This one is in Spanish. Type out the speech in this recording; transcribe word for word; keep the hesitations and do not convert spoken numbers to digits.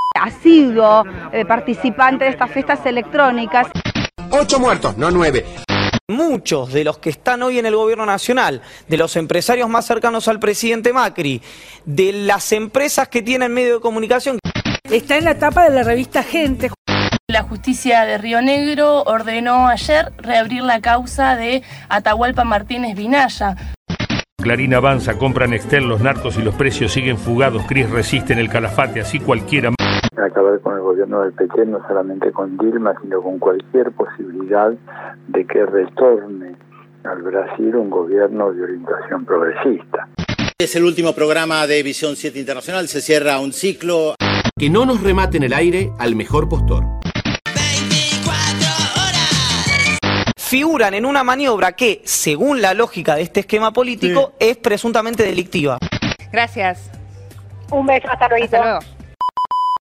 asiduo eh, participante de estas fiestas electrónicas. Ocho muertos, no nueve. Muchos de los que están hoy en el gobierno nacional, de los empresarios más cercanos al presidente Macri, de las empresas que tienen medio de comunicación. Está en la tapa de la revista Gente. La justicia de Río Negro ordenó ayer reabrir la causa de Atahualpa Martínez Vinaya. Clarín avanza, compra Nextel, los narcos y los precios siguen fugados. Cris resiste en el calafate, así cualquiera. Acabar con el gobierno del P T, no solamente con Dilma, sino con cualquier posibilidad de que retorne al Brasil un gobierno de orientación progresista. Es el último programa de Visión siete Internacional, se cierra un ciclo. Que no nos rematen el aire al mejor postor. Figuran en una maniobra que, según la lógica de este esquema político, sí, es presuntamente delictiva. Gracias. Un beso, hasta luego. Hasta luego.